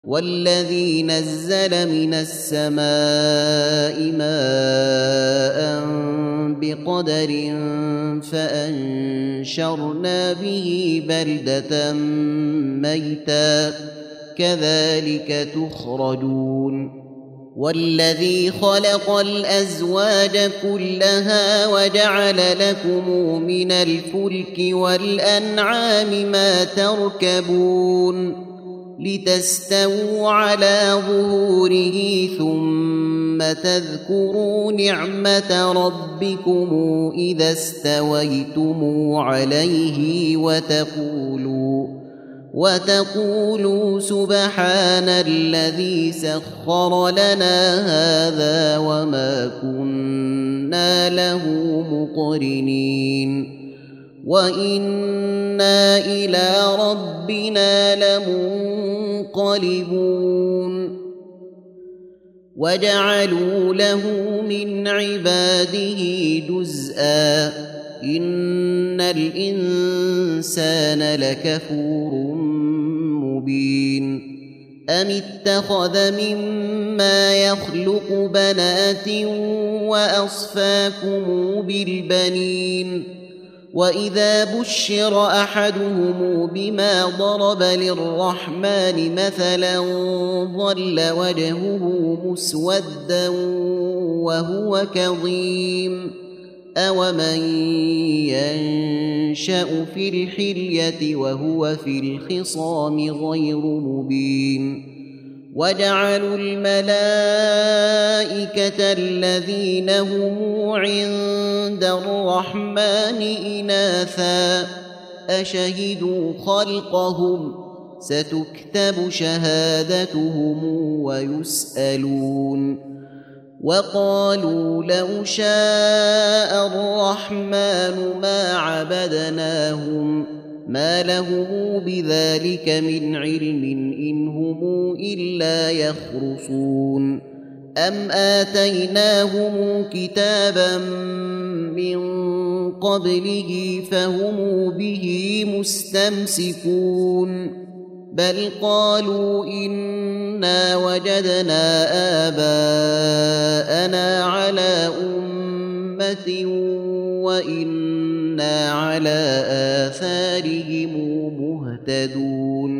والذي نزل من السماء ماء بقدر فأنشرنا به بلدة ميتا كذلك تخرجون والذي خلق الأزواج كلها وجعل لكم من الفلك والأنعام ما تركبون لتستووا على ظهوره ثم تذكروا نعمة ربكم إذا استويتم عليه وتقولوا سبحان الذي سخر لنا هذا وما كنا له مقرنين وإنا إلى ربنا لمنقلبون وجعلوا له من عباده جزءا إن الإنسان لكفور مبين أم اتخذ مما يخلق بنات وأصفاكم بالبنين وإذا بشر أحدهم بما ضرب للرحمن مثلا ظل وجهه مسودا وهو كظيم أومن ينشأ في الحلية وهو في الخصام غير مبين وجعلوا الملائكة الذين هم عند الرحمن إناثا أشهدوا خلقهم ستكتب شهادتهم ويسألون وقالوا لو شاء الرحمن ما عبدناهم ما لهم بذلك من علم إن هم إلا يخرصون أم آتيناهم كتابا من قبله فهم به مستمسكون بل قالوا إنا وجدنا آباءنا على أمة وإنا على آثارهم مهتدون